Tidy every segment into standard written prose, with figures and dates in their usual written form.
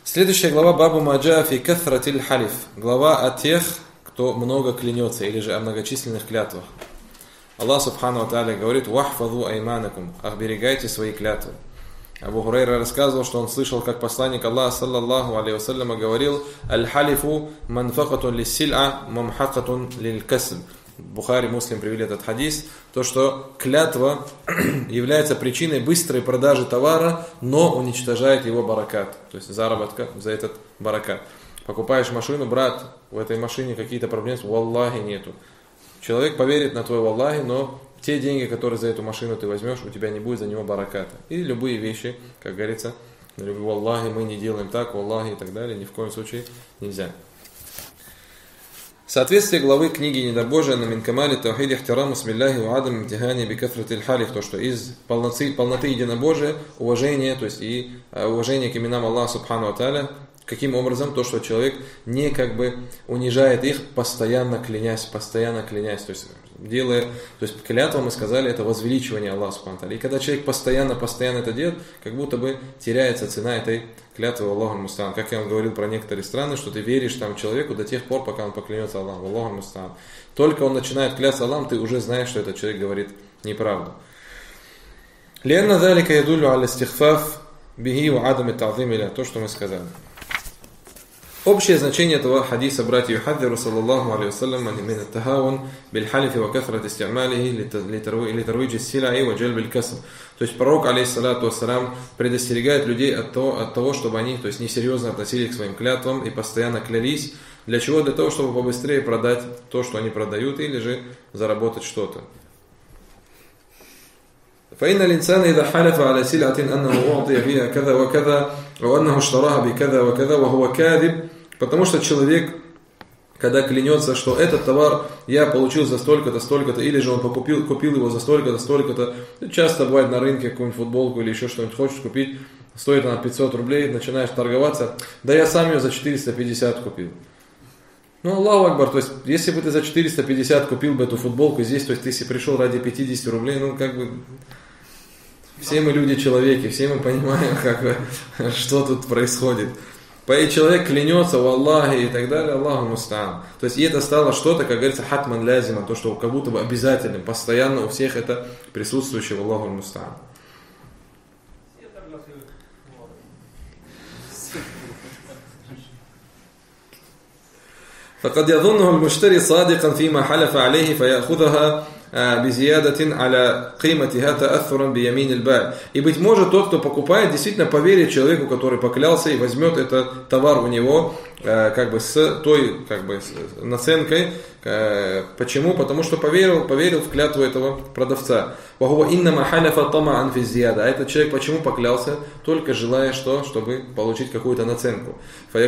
Следующая глава Бабу Маджа фи кафратиль халиф. Глава о тех, кто много клянется, или же о многочисленных клятвах. Аллах Субхану ва Тааля говорит: «Вахфаду айманакум», оберегайте свои клятвы. Абу Хурайра рассказывал, что он слышал, как посланник Аллаха саллаллаху алейхи вассаляма говорил: «Аль-халифу манфакатун лиссиль'a мамхакатун лиль-касб». Бухари, Муслим привели этот хадис, то, что клятва является причиной быстрой продажи товара, но уничтожает его баракат, то есть заработка за этот баракат. Покупаешь машину, брат, в этой машине какие-то проблемы, валлахи нету. Человек поверит на твой валлахи, но те деньги, которые за эту машину ты возьмешь, у тебя не будет за него бараката. И любые вещи, как говорится, валлахи мы не делаем так, валлахи и так далее, ни в коем случае нельзя. Соответствие главы книги «Недобожие» на Минкамали Таухид Ихтираму Смилляхи ва Адам Имтихани Бикафратиль Халиф, то, что из полноты единобожия, уважение, то есть и уважение к именам Аллаха Субхану ва Тааля, каким образом? То, что человек не унижает их, постоянно клянясь, то есть делая, то есть клятва, мы сказали, это возвеличивание Аллаха Субхану ва Тааля. И когда человек постоянно это делает, как будто бы теряется цена этой клятвы Аллаху мустаан. Как я вам говорил про некоторые страны, что ты веришь там человеку до тех пор, пока он поклянется Аллаху, Аллаху мустаан. Только он начинает клясться Аллахом, ты уже знаешь, что этот человек говорит неправду. Лианна залика ядуллю аля истихфаф бихи ва адами та'зим иля, то, что мы сказали. Общее значение этого хадиса, братья, юхаддиру саллаллаху алейхи вассалям мин ат-тахаун биль халифи ва кафрат исти'малихи ли тарвиджи ссилаи ва джальбиль касб. То есть пророк, алейхиссалату вассалам, предостерегает людей от того, чтобы они, то есть несерьезно относились к своим клятвам и постоянно клялись. Для чего? Для того, чтобы побыстрее продать то, что они продают, или же заработать что-то. فإن الإنسان إذا حلف على سلعة أنه أعطي فيها كذا وكذا وأنه اشتراها بكذا وكذا وهو كاذب, потому что человек, когда клянется, что этот товар я получил за столько-то, столько-то, или же он купил его за столько-то, столько-то, часто бывает на рынке какую-нибудь футболку или еще что-нибудь хочешь купить, стоит она 500 рублей, начинаешь торговаться, да я сам ее за 450 купил. Ну, Аллаху Акбар, то есть, если бы ты за 450 купил бы эту футболку здесь, то есть, ты если пришел ради 50 рублей, ну, все мы люди-человеки, все мы понимаем, что тут происходит. И человек клянется в Аллахе и так далее, Аллаху мустаан. То есть, и это стало что-то, как говорится, хатман лязима, то, что как будто бы обязательным, постоянно у всех это присутствующее в Аллаху мустаан. فقد يظنه المشتري صادقا فيما حلف عليه فيأخذها بزيادة على قيمتها تأثرا биямин аль-бай. И быть может тот, кто покупает, действительно поверит человеку, который поклялся, и возьмет этот товар у него с той наценкой. Почему? Потому что поверил в клятву этого продавца. А этот человек почему поклялся? Только желая что? Чтобы получить какую-то наценку. И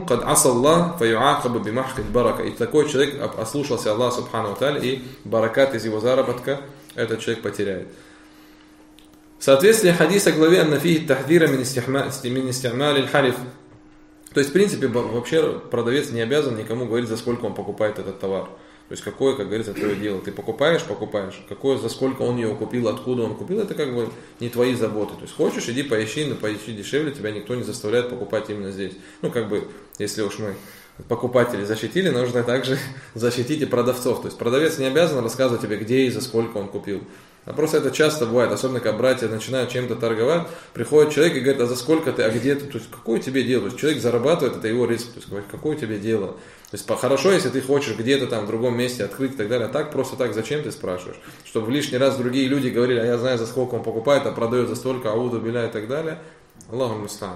такой человек ослушался Аллаха Субхану ва Тааля, и баракат из его заработка этот человек потеряет. В соответствии хадиса главе «Аннафихи тахдира мин исти'малиль халиф». То есть, в принципе, вообще продавец не обязан никому говорить, за сколько он покупает этот товар. То есть, какое, как говорится, твое дело. Ты покупаешь. Какое, за сколько он ее купил, откуда он купил, это не твои заботы. То есть, хочешь, иди поищи, но поищи дешевле, тебя никто не заставляет покупать именно здесь. Если уж мы покупателей защитили, нужно также защитить и продавцов. То есть, продавец не обязан рассказывать тебе, где и за сколько он купил. А просто это часто бывает, особенно когда братья начинают чем-то торговать, приходит человек и говорит, а за сколько ты, а где ты, то есть какое тебе дело? То есть человек зарабатывает, это его риск, то есть говорит, какое тебе дело? То есть хорошо, если ты хочешь где-то там в другом месте открыть и так далее, а так просто так, зачем ты спрашиваешь? Чтобы в лишний раз другие люди говорили, а я знаю, за сколько он покупает, а продает за столько, ауду биля и так далее. Аллаху мустаан.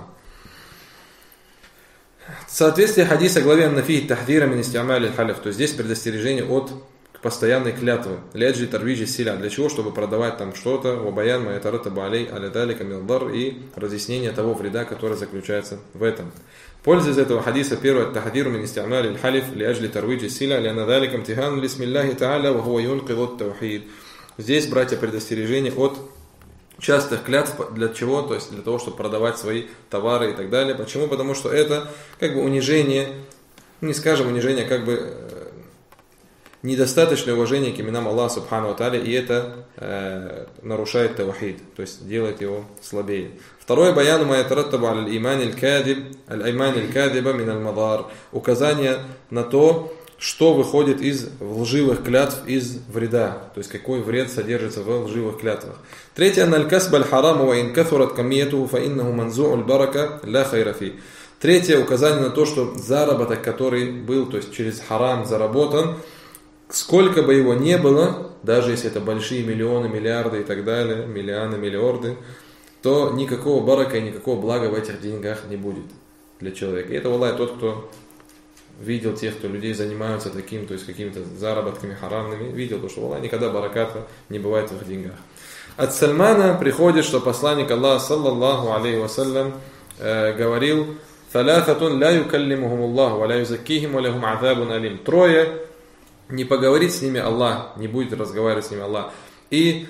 Соответствие хадиса главе «Аннафихи тахдира мин исти'малиль халиф», то есть здесь предостережение от постоянной клятвы. Ляджи тарвиджи силя. Для чего? Чтобы продавать там что-то. Вабаян маятарата баалей алядалика милдар. И разъяснение того вреда, который заключается в этом. Польза из этого хадиса первое. Тахдиру мин исти'малиль халиф ляджи тарвиджи силя. Лянадаликам тихан лисмиллахи та'аля ва хуа юнкидут таухид. Здесь, братья, предостережение от частых клятв. Для чего? То есть для того, чтобы продавать свои товары и так далее. Почему? Потому что это унижение, не скажем унижение, недостаточное уважение к именам Аллаха Субхану ва Тааля, и это нарушает тавхид, то есть делает его слабее. Второе, баяну ма ятараттабу аля аль-иман аль-кадиба мин аль-мадар, указание на то, что выходит из лживых клятв, из вреда, то есть какой вред содержится в лживых клятвах. Третье, аль-касб аль-харам ва ин кафурат камиятуху фа иннаху манзу'у аль-барака ла хайра фи. Третье, указание на то, что заработок, который был, то есть через харам заработан, сколько бы его ни было, даже если это большие миллионы, миллиарды и так далее, миллионы, миллиарды, то никакого барака и никакого блага в этих деньгах не будет для человека. И это, валлахи, тот, кто видел тех, кто людей занимаются таким, то есть какими-то заработками харамными, видел то, что, валлахи, никогда бараката не бывает в их деньгах. От Сальмана приходит, что посланник Аллаха, саллаллаху алейхи вассалям, говорил: «Салясатун ля юкаллимухум Аллаху, ва ля юзаккихим, ва лахум азабун алим». Трое, не поговорит с ними Аллах, не будет разговаривать с ними Аллах. И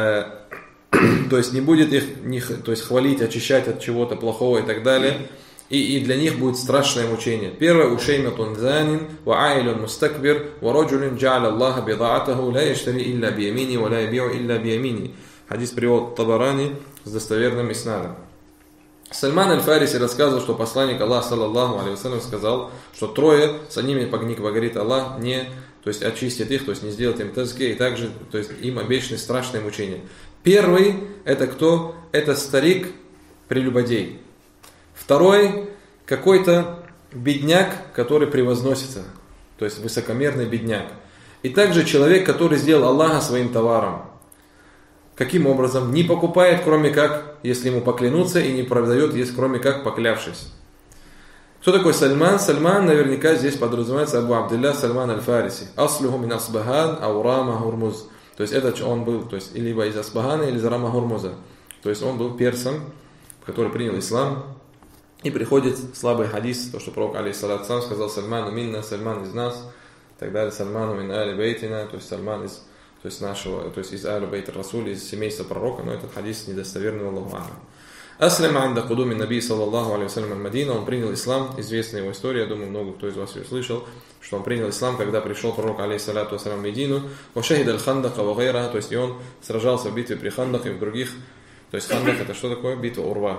то есть не будет их то есть хвалить, очищать от чего-то плохого и так далее. И для них будет страшное мучение. Первое, ушейматун занин, ва айлун мустакбир, ва раджулин джа'аля Аллаха бида'атаху, ла яштари илля биямини, ва ла яби'у илля биямини. Хадис привод Табарани с достоверным иснадом. Сальман аль-Фариси рассказывал, что посланник Аллаха, саллаллаху алейхи вассалям, сказал, что трое, за ними не поговорит Аллах, то есть очистит их, то есть не сделает им тазки, и также, то есть им обещаны страшные мучения. Первый, это кто? Это старик-прелюбодей. Второй, какой-то бедняк, который превозносится, то есть высокомерный бедняк. И также человек, который сделал Аллаха своим товаром. Каким образом? Не покупает, кроме как, если ему поклянуться, и не продает, кроме как поклявшись. Кто такой Сальман? Сальман наверняка здесь подразумевается Абу Абдилля Сальман аль-Фариси. Аслуху мин Асбахан ау Рама Гурмуз. То есть это он был, то есть либо из Асбахана, или из Рама Гурмуза. То есть он был персом, который принял ислам. И приходит слабый хадис, то, что пророк алейхиссалату вассалям сказал: Сальману минна, Сальман из нас, и так далее, Сальману мин али бейтина, то есть Сальман из, то есть нашего, то есть из али бейта Расуля, из семейства пророка, но этот хадис недостоверный, Аллаху а'лам. Аслим анда кудуми наби саллаллаху алейхи вассалям аль-Мадина, он принял ислам, известная его история, я думаю, много кто из вас ее слышал, что он принял ислам, когда пришел пророк алейхиссалату вассалям в Медину, ва шахид аль-Хандака ва гайра, то есть и он сражался в битве при Хандак и в других, то есть Хандак это что такое? Битва Урва.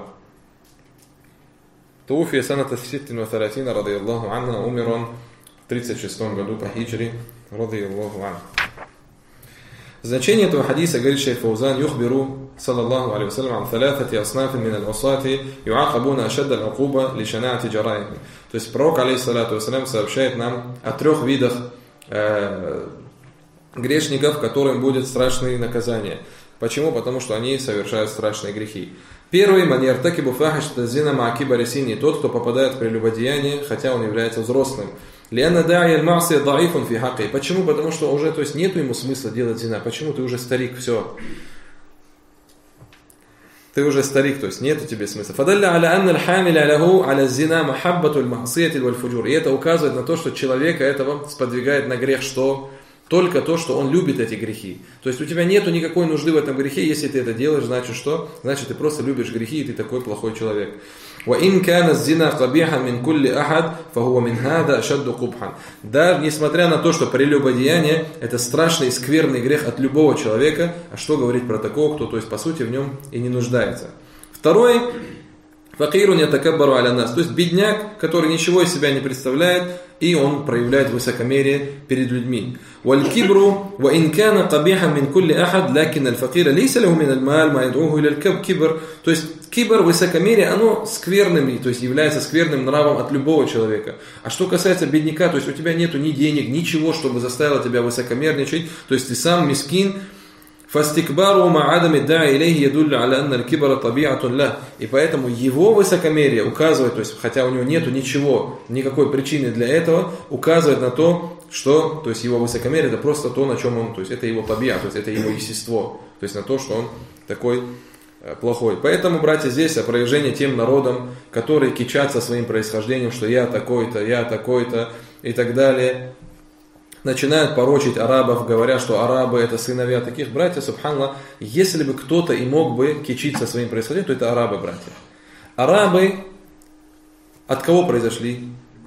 Туфия саната 36 радийаллаху анха, умер он в 36 году по хиджри, радийаллаху анха. Значение этого хадиса, говорит шейх Фаузан, юхбиру саллаллаху алейхи вассалям ан салясати аснафи мин аль-усати юакабуна ашадда аль-акуба ли шанаати джарайми. То есть пророк алейхиссалату вассалям сообщает нам о трех видах грешников, которым будет страшные наказания. Почему? Потому что они совершают страшные грехи. Первый, маньяр такибу фахиш тазина маакиба ресини, тот, кто попадает в прелюбодеяние, хотя он является взрослым. Лианна да'и аль-ма'си да'ифун фи хакки. Почему? Потому что уже, то есть нету ему смысла делать зина. Почему? Ты уже старик, все. Ты уже старик, то есть нету тебе смысла. Фадалля аля анна аль-хамиля лаху аля зина махаббату аль-махсияти валь-фуджур. И это указывает на то, что человека этого сподвигает на грех, что только то, что он любит эти грехи. То есть у тебя нету никакой нужды в этом грехе, если ты это делаешь, значит что? Значит ты просто любишь грехи, и ты такой плохой человек. وَإِنْ كَانَ الزِّنَا قَبِيحًا مِنْ كُلِّ أَحَدٍ فَهُوَ مِنْ هَذَا أَشَدُّ قُبْحًا. Да, несмотря на то, что прелюбодеяние это страшный и скверный грех от любого человека, а что говорить про такого, кто, то есть по сути в нем и не нуждается. Второй, факирун ятакаббару аля нас, то есть бедняк, который ничего из себя не представляет, и он проявляет высокомерие перед людьми. Валь-кибру ва ин кана кабихан мин кулли ахад, лакин аль-факира лейса лаху мин аль-мал ма яд'уху иля аль-кибр. То есть кибр, высокомерие, оно скверным, то есть является скверным нравом от любого человека. А что касается бедняка, то есть у тебя нету ни денег, ничего, чтобы заставило тебя высокомерничать, то есть ты сам мискин. فاستكباره مع عدم الداعي إليه يدل على أن الكبر طبيعة له. И поэтому его высокомерие указывает, то есть хотя у него нету ничего, никакой причины для этого, указывает на то, что, то есть его высокомерие это просто то, на чем он, то есть это его табиа, то есть это его естество, то есть на то, что он такой плохой. Поэтому, братья, здесь опровержение тем народам, которые кичатся своим происхождением, что я такой-то и так далее. Начинают порочить арабов, говоря, что арабы это сыновья таких братьев. Субханаллах, если бы кто-то и мог бы кичиться своим происхождением, то это арабы, братья. Арабы от кого произошли?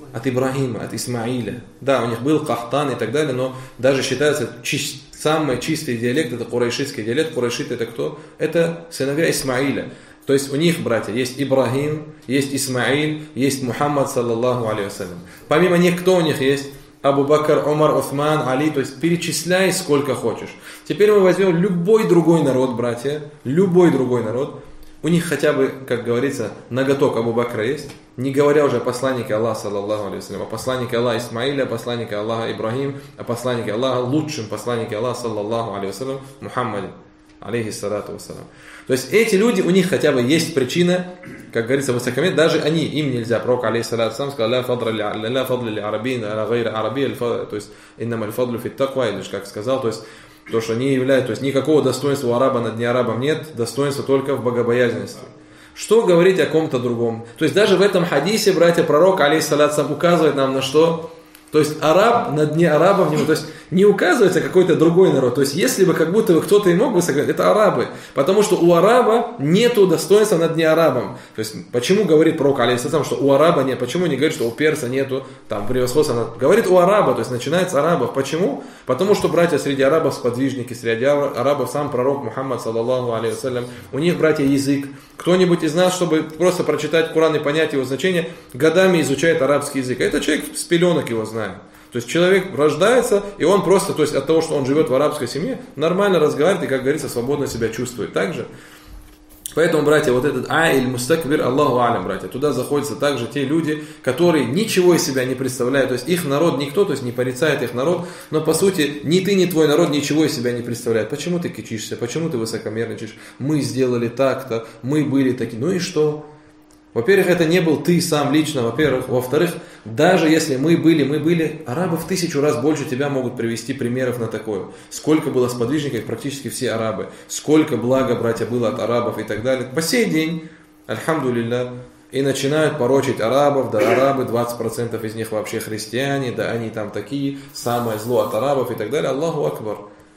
от Ибрахима, от Исмаиля. Да, у них был Кахтан и так далее, но даже считается самый чистый диалект, это курайшитский диалект. Курайшиты это кто? Это сыновья Исмаиля. То есть у них, братья, есть Ибрахим, есть Исмаиль, есть Мухаммад, саллаллаху алейхи вассалям. Помимо них, кто у них есть? Абу Бакр, Умар, Усман, Али, то есть перечисляй сколько хочешь. Теперь мы возьмем любой другой народ, братья, любой другой народ. У них хотя бы, как говорится, ноготок Абу Бакра есть. Не говоря уже о посланнике Аллаха, саллаллаху алейхи вассалям, о посланнике Аллаха Исмаиля, о посланнике Аллаха Ибрахим, о посланнике Аллаха, лучшем посланнике Аллаха, саллаллаху алейхи вассалям, Мухаммаде, алейхиссалату вассалям. То есть эти люди, у них хотя бы есть причина, как говорится, высокомерие, даже они, им нельзя. Пророк, алейхиссалату вассалам, сказал, ля фадля ли арабин, аля гайра араби, то есть, иннама аль-фадлю фит таква, или же как сказал, то есть, то, что они являются, то есть никакого достоинства у араба над неарабом нет, достоинства только в богобоязненности. Что говорить о ком-то другом? То есть даже в этом хадисе, братья, пророк, алейхиссалату указывает нам на что? То есть араб над неарабом, то есть не указывается какой-то другой народ. То есть если бы как будто бы кто-то и мог бы сказать, это арабы. Потому что у араба нету достоинства над неарабом. То есть почему говорит пророк, алейхиссалам, что у араба нет, почему не говорит, что у перса нету там превосходства? Говорит у араба, то есть начинается с арабов. Почему? Потому что, братья, среди арабов сподвижники, среди арабов сам пророк Мухаммад, саллаллаху алейхи вассалям, у них, братья, язык. Кто-нибудь из нас, чтобы просто прочитать Коран и понять его значение, годами изучает арабский язык. А этот человек с пеленок его знает. То есть человек рождается, и он просто, то есть от того, что он живет в арабской семье, нормально разговаривает и, как говорится, свободно себя чувствует. Также. Поэтому, братья, вот этот айль мустакбир, Аллаху алям, братья, туда заходятся также те люди, которые ничего из себя не представляют. То есть их народ никто, то есть не порицает их народ, но по сути ни ты, ни твой народ ничего из себя не представляет. Почему ты кичишься, почему ты высокомерничаешь? Мы сделали так-то, мы были такие. Ну и что? Во-первых, это не был ты сам лично, во-первых. Во-вторых, даже если мы были, арабы в 1000 раз больше тебя могут привести примеров на такое. Сколько было сподвижников, практически все арабы. Сколько блага, братья, было от арабов и так далее. По сей день, альхамдулилля, и начинают порочить арабов, да арабы, 20% из них вообще христиане, да они там такие, самое зло от арабов и так далее. Аллаху акбар.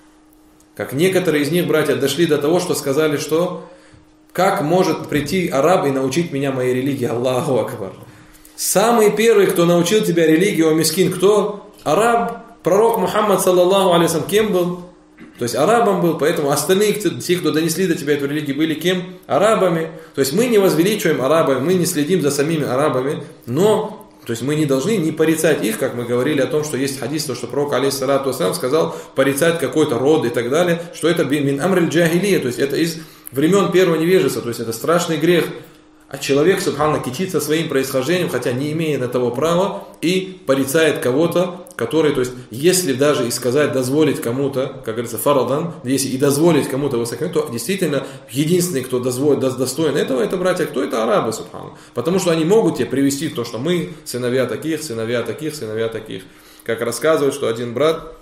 Как некоторые из них, братья, дошли до того, что сказали, что как может прийти араб и научить меня моей религии? Аллаху акбар. Самый первый, кто научил тебя религии, о мискин, кто? Араб, пророк Мухаммад, саллаллаху алейхи вассалям, кем был? То есть арабом был, поэтому остальные, те, кто донесли до тебя эту религию, были кем? Арабами. То есть мы не возвеличиваем арабов, мы не следим за самими арабами, но то есть мы не должны не порицать их, как мы говорили о том, что есть хадис, то, что пророк, алейхиссалату вассалям, сказал порицать какой-то род и так далее, что это мин амриль джахилия, то есть это из времен первого невежества, то есть это страшный грех. А человек, субханаллах, кичится своим происхождением, хотя не имея на того права, и порицает кого-то, который, то есть, если даже и сказать, дозволить кому-то, как говорится, фарадан, если и дозволить кому-то высокомерие, то действительно единственный, кто достоин этого, это братья, кто это арабы, субханаллах. Потому что они могут тебе привести в то, что мы сыновья таких, сыновья таких, сыновья таких. Как рассказывают, что один брат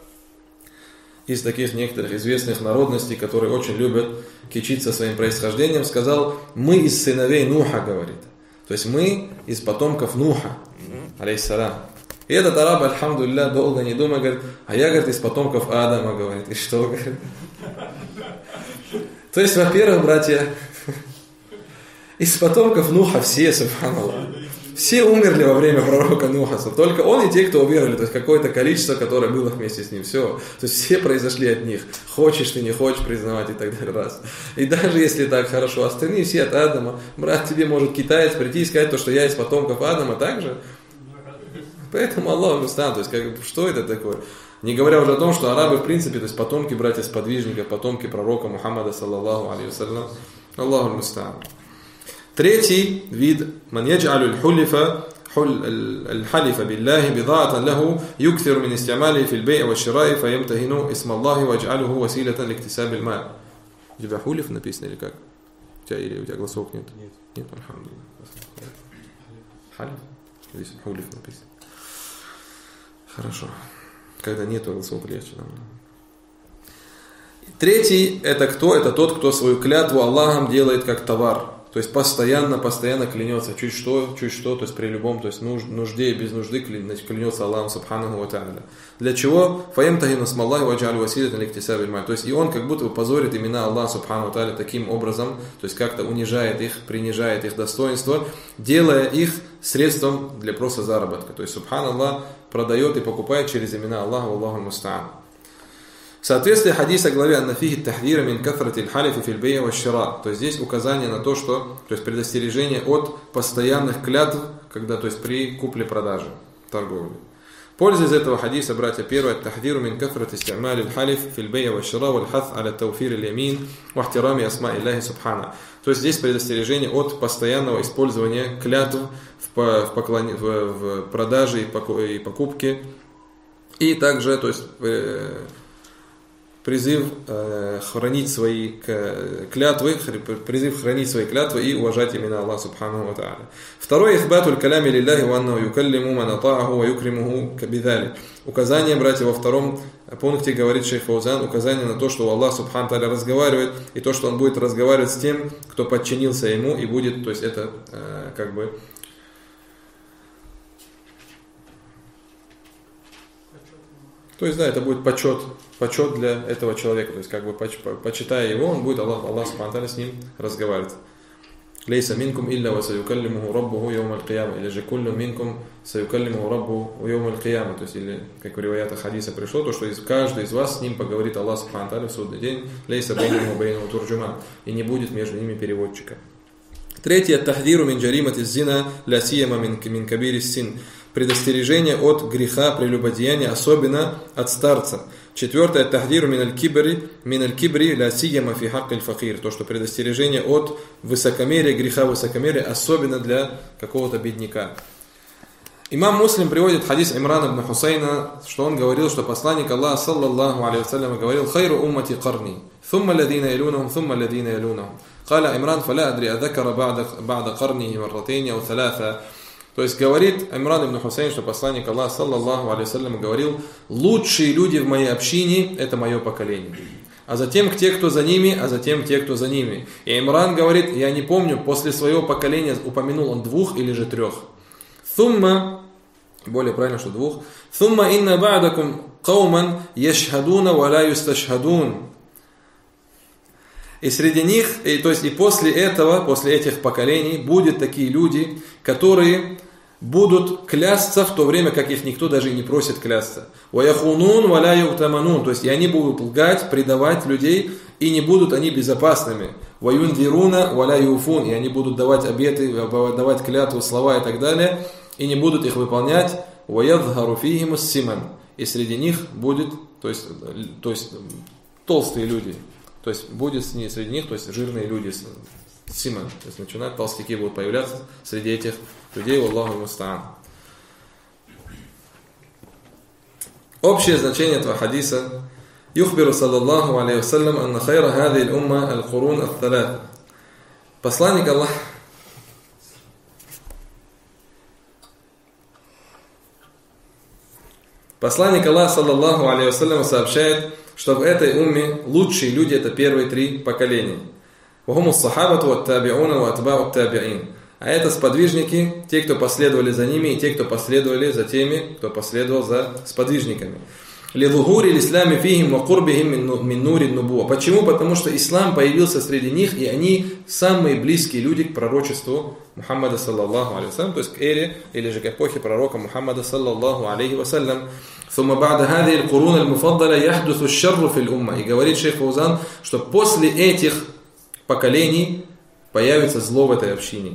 из таких некоторых известных народностей, которые очень любят кичиться своим происхождением, сказал, мы из сыновей Нуха, говорит. То есть мы из потомков Нуха, алейхиссалам. И этот араб, альхамдулилля, долго не думая, говорит, а я, говорит, из потомков Адама, говорит. И что, говорит? То есть, во-первых, братья, из потомков Нуха все, субханаллах. Все умерли во время пророка Нуха, только он и те, кто уверовали, то есть какое-то количество, которое было вместе с ним, все. То есть все произошли от них, хочешь ты, не хочешь признавать и так далее, раз. И даже если так хорошо, остальные все от Адама, брат, тебе может китаец прийти и сказать то, что я из потомков Адама, так же. Поэтому Аллах мустан, то есть что это такое? Не говоря уже о том, что арабы в принципе, то есть потомки братья-сподвижников, потомки пророка Мухаммада, саллаллаху алейхи вассалям, Аллаху мустан. Третий вид, ман ядж'алю аль-хулифа الحلف بالله بضاعة له يكثر من استعماله في البيع والشراء فيمتهن اسم الله واجعله وسيلة لاكتساب المال. У тебя хулиф написано или как? Или у тебя голосок нет? Нет. Нет, альхамдулилlah. Халиф? Здесь хулиф написано. Хорошо. Когда нету голосок, легче нам. Третий, это кто? Это тот, кто свою клятву Аллахом делает как товар. То есть постоянно клянется, чуть что, то есть при любом, то есть нужде и без нужды клянется Аллахом субханаху ва та'аля. Для чего? Фаямтахину смаллахи вадж'алю василatan ликтисаби аль-маль. То есть и он как будто бы позорит имена Аллаха субханаху ва та'аля таким образом, то есть как-то унижает их, принижает их достоинство, делая их средством для просто заработка. То есть субханаллах продает и покупает через имена Аллаха, Аллаху муста'ан. В соответствии хадиса главе «Аннафихи тахдира мин кафрати аль-халифи фил бей'и ва шира». То есть здесь указание на то, что, то есть предостережение от постоянных клятв, когда, то есть при купле-продаже, торговле. Польза из этого хадиса, братья, первое: тахдиру мин кафрати исти'мали аль-халиф фил бей'и ва шира валь хас аля тауфир аль-ямин ва ихтирами асма Илляхи субхана. То есть здесь предостережение от постоянного использования клятв в продаже и покупке. И также, то есть, призыв хранить свои клятвы, и уважать имена Аллаха субханаху ва тааля. Второе: ихбатуль калями лилляхи ва аннаху юкаллиму ман ата'аху ва юкримуху кабидали. Указание, братья, во втором пункте говорит шейх Фаузан, указание на то, что Аллах субханаху ва тааля разговаривает, и то, что Он будет разговаривать с тем, кто подчинился Ему, и будет, то есть это как бы... То есть, да, это будет почет для этого человека. То есть, как бы почитая его, он будет, Аллах субхану с ним разговаривать. Лейса минкум илля ва саюкаллимуху раббуху йоум аль-кияма. Или же куллю минкум саюкаллимуху раббуху йоум аль-кияма. То есть, или, как в риваятах хадиса пришло, то, что каждый из вас с ним поговорит Аллах субхану в судный день. Лейса бейнуху бейнуху турджуман. И не будет между ними переводчика. Третье: тахдиру мин джаримати зина ля сияма мин кабири син. Предостережение от греха прелюбодеяния, особенно от старца. Четвертое: тахдиру мин аль-кибри ля сияма фи хакк аль-факир. То, что предостережение от высокомерия, греха высокомерия, особенно для какого-то бедняка. Имам Муслим приводит хадис Имрана ибн Хусайна, что он говорил, что посланник Аллаха саллаллаху алейхи вассалям говорил: «Хайру уммати карни, thumma ладина ялунахум, thumma ладина ялунахум». Каля Имран, фаля адри адакара ба'да карнихи марратейни ау саляса. То есть говорит Имран ибн Хусайн, что посланник Аллаха саллаллаху алейхи вассалям говорил: лучшие люди в моей общине — это мое поколение. А затем те, кто за ними, а затем те, кто за ними. И Имран говорит: я не помню, после своего поколения упомянул он 2 или же 3. Thumma, более правильно, что 2. Thumma инна ба'дакум кауман яшхадуна ва ла юсташхадун. И среди них, то есть и после этого, после этих поколений, будут такие люди, которые будут клясться в то время, как их никто даже и не просит клясться. وَيَخُونُونَ وَلَا يُؤْتَمَنُونَ. То есть и они будут лгать, предавать людей, и не будут они безопасными. وَيُنْذِرُونَ وَلَا يُوفُونَ. И они будут давать обеты, давать клятвы, слова и так далее, и не будут их выполнять. وَيَظْهَرُ فِيهِمُ السِّمَنُ. И среди них будет, то есть толстые люди. То есть будет среди них, то есть жирные люди, симан, то есть начинают, толстяки будут появляться среди этих людей, Аллаху муста'ан. Общее значение этого хадиса: юхбиру саллаллаху алейхи вассалям анна хайра хади аль-умма аль-курун ат-талат. Посланник Аллаха саллаллаху алейхи вассалям сообщает, что в этой умме лучшие люди — это первые 3 поколения. Вахумус сахабату ват табиуна ва атба'ут табиин. А это сподвижники, те, кто последовали за ними, и те, кто последовали за теми, кто последовал за сподвижниками. Лидухури лислами фихим ва курбихим мин нури нубуа. Почему? Потому что ислам появился среди них, и они самые близкие люди к пророчеству Мухаммада саллаллаху алейхи вассалям, то есть к эре или же к эпохе пророка Мухаммада саллаллаху алейхи вассалям. И говорит шейх Фаузан, что после этих поколений появится зло в этой общине.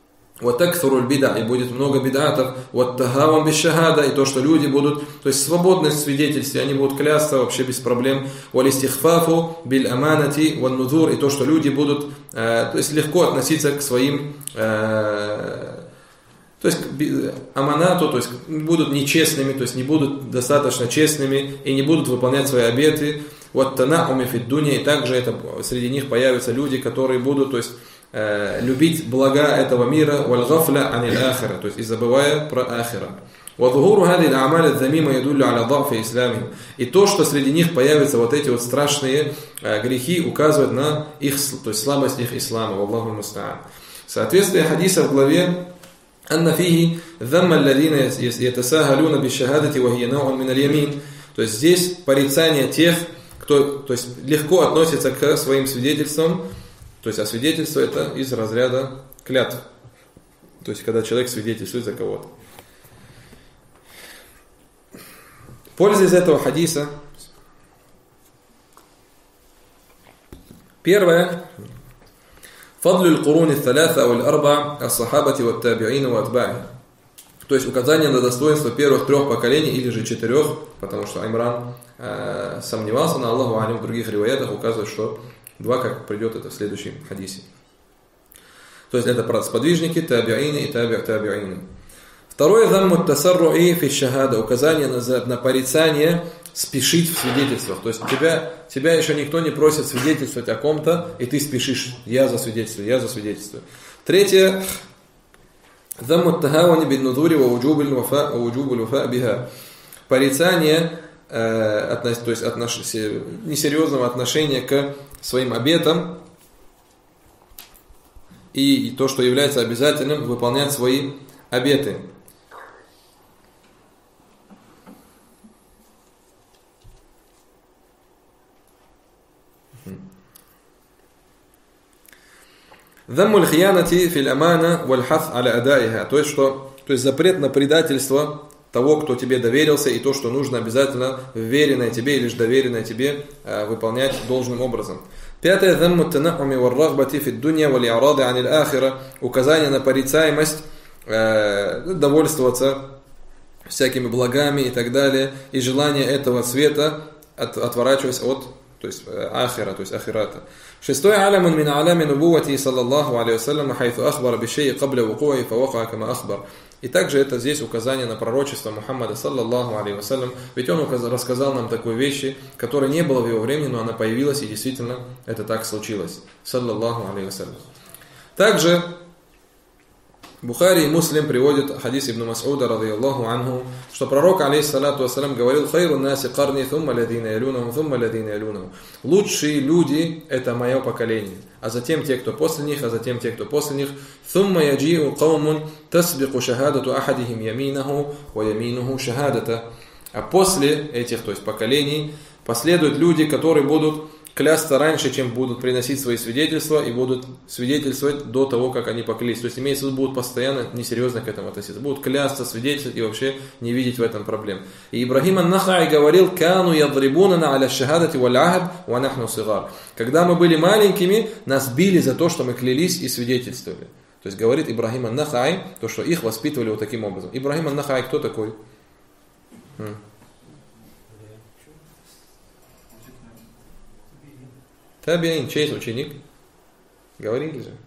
И будет много бидатов, и то, что люди будут, то есть свободны в свидетельстве, они будут клясться вообще без проблем, и то, что люди будут, то есть легко относиться к своим, то есть аманату, то есть будут нечестными, то есть не будут достаточно честными и не будут выполнять свои обеты. И также это, среди них появятся люди, которые будут, то есть любить блага этого мира, то есть и забывая про ахира. И то, что среди них появятся вот эти вот страшные грехи, указывает на их, то есть слабость их ислама. Аллаху муста'ан. Соответствие хадиса в главе أن فيه ذم الذين يتساهلون بالشهادة وهي نوع من اليمين. То есть здесь порицание тех, кто, то есть легко относится к своим свидетельствам, то есть а свидетельство это из разряда клятв. То есть, когда человек свидетельствует за кого-то. Польза из этого хадиса. Первое. Фадлю аль-куруни ат-талята валь-арба ас-сахабати ват-таби'ин ва-атба'и. То есть указание на достоинство первых 3 поколений или же 4, потому что Имран сомневался, на Аллаху алим в других риваятах указывает, что 2, как придет это в следующем хадисе. То есть это сподвижники, таби'ины и таби'ины. Второе, замму тасарруи фи шахада, указание на порицание спешить в свидетельствах. То есть тебя еще никто не просит свидетельствовать о ком-то, и ты спешишь. Я засвидетельствую. Третье, замму тахауни бин нудури ва уджубу луфа биха. Порицание, то есть несерьезного отношения к своим обетам, и то, что является обязательным, выполнять свои обеты. Замму аль-хиянати фил амана валь хас аля адаиха. То есть запрет на предательство того, кто тебе доверился, и то, что нужно обязательно вверенное тебе или же доверенное тебе выполнять должным образом. Пятое, замму ат-танахуми вар-рагбати фид дунья валь-и'рады аниль ахира. Указание на порицаемость, довольствоваться всякими благами и так далее, и желание этого света, отворачиваясь от, то есть ахира, то есть ахирата. Шестое, алямун мин алями нубувати саллаллаху алейхи вассалям, хайфу ахбара бишей кабля вукуи фавака кама ахбар. И также это здесь указание на пророчество Мухаммада саллаллаху алейхи вассалям, ведь он рассказал нам такой вещи, которой не было в его времени, но она появилась, и действительно это так случилось. Саллаллаху алейхи вассалям. Также Бухари и Муслим приводят хадис Ибн Мас'уда радийаллаху анху, что пророк алейхиссалату вассалям говорил: «Хайру наси карни thumma ладина ялунахум, thumма ладина ялунахум». Лучшие люди – это мое поколение, а затем те, кто после них, а затем те, кто после них. «Thumma яджи'у каумун тасбику шахадату ахадихим яминаху ва яминуху шахадата». А после этих, то есть поколений, последуют люди, которые будут клясться раньше, чем будут приносить свои свидетельства, и будут свидетельствовать до того, как они поклялись. То есть имеется в виду, будут постоянно несерьезно к этому относиться. Будут клясться, свидетельствовать и вообще не видеть в этом проблем. И Ибрахим ан-Нахаи говорил: «Кану ядрибунана аля шахадати валь ахд ва нахну сигар». Когда мы были маленькими, нас били за то, что мы клялись и свидетельствовали. То есть говорит Ибрахим ан-Нахаи, то, что их воспитывали вот таким образом. Ибрахим ан-Нахаи кто такой? Табиин, чей ученик? Говорили же.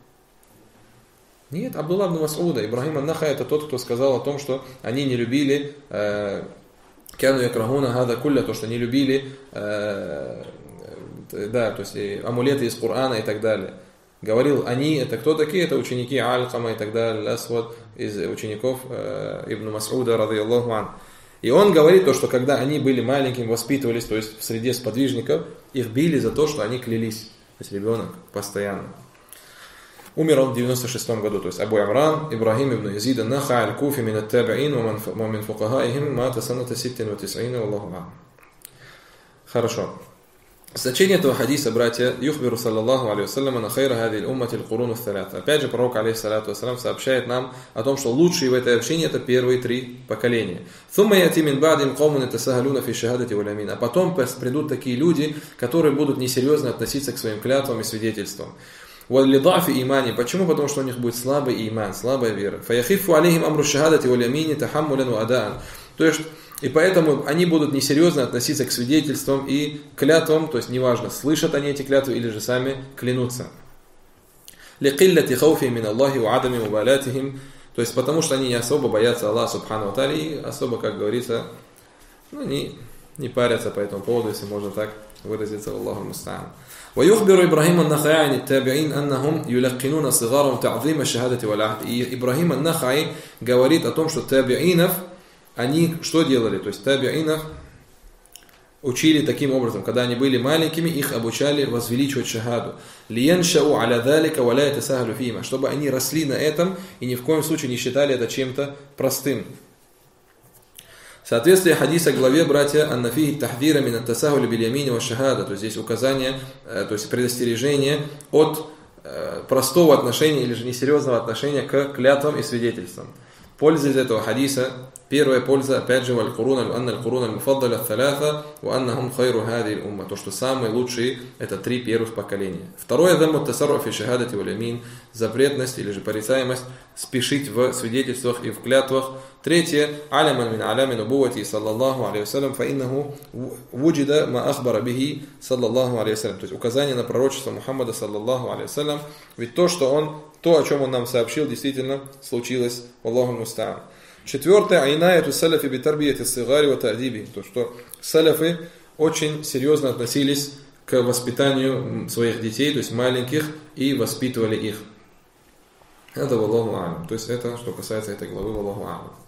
Нет, Абдулла ибн Мас'уда. Ибрахим ан-Нахаи это тот, кто сказал о том, что они не любили кяну якрахуна хада кулля, то, что не любили то есть амулеты из Корана и так далее. Говорил, они, это кто такие? Это ученики Алькама и так далее, Асвад, из учеников Ибн Мас'уда радийаллаху ан. И он говорит то, что когда они были маленькими, воспитывались, то есть в среде сподвижников, их били за то, что они клялись. То есть ребенок постоянно. Умер он в 96 году. То есть Абу Амран, Ибрахим ибн Язид ан-Нахаи аль-Куфи мин ат-табиин ва мин фукахаихим мата саната 96 валлаху а'лам. Хорошо. Значение этого хадиса, братья, юхбиру саллаллаху алейхи вассалям на хайра хади уммати аль-куруну ат-талята. Опять же, пророк алейхиссалату вассалям сообщает нам о том, что лучшие в этой общине это первые 3 поколения. Сумма яти мин ба'дим каумун ятасахалуна фи шахадати валь амин. А потом придут такие люди, которые будут несерьезно относиться к своим клятвам и свидетельствам. Валлидафи имани. Почему? Потому что у них будет слабый иман, слабая вера. Фаяхифу алейхим амру шахадати валь амини тахаммулян ва адаан. То есть и поэтому они будут несерьезно относиться к свидетельствам и клятвам, то есть неважно, слышат они эти клятвы или же сами клянутся. لِقِلَّةِ خَوْفِهِمْ مِنَ اللَّهِ وَعَدَمِ مُبَالَاتِهِمْ. То есть потому что они не особо боятся Аллаха субхану ва тааля и особо, как говорится, не парятся по этому поводу, если можно так выразиться. Аллаху муста'ан. ويخبر إبراهيم النخعي عن التابعين أنهم يلقنون صغارهم تعظيم الشهادة والعهد. И Ибрахим ан-Нахаи говорит о том, что табиинов они что делали? То есть табиинов учили таким образом, когда они были маленькими, их обучали возвеличивать шахаду. لِيَنْشَأُوا عَلَى ذَلِكَ وَلَا يَتَسَاهَلُوا فِيهِمَا. Чтобы они росли на этом и ни в коем случае не считали это чем-то простым. Соответствие хадиса главе, братья, «Аннафихи тахдира мин ат-тасахули биль-ямини ва шахада». То есть здесь указание, то есть предостережение от простого отношения или же несерьезного отношения к клятвам и свидетельствам. Польза из этого хадиса, первая польза, опять же, то, что самые лучшие это 3 первых поколения. Второе, запретность или же порицаемость спешить в свидетельствах и в клятвах. Третье, саллаллаху алейхи вассалям, то есть указание на пророчество Мухаммада саллаллаху алейхи вассалям, ведь то, о чем он нам сообщил, действительно случилось. Аллаху муста'ан. Четвертое, айнаяту салафи битарбияти сигари ва та'диби, то, что салафы очень серьезно относились к воспитанию своих детей, то есть маленьких, и воспитывали их. Это Аллаху а'лам. То есть это, что касается этой главы, Аллаху а'лам.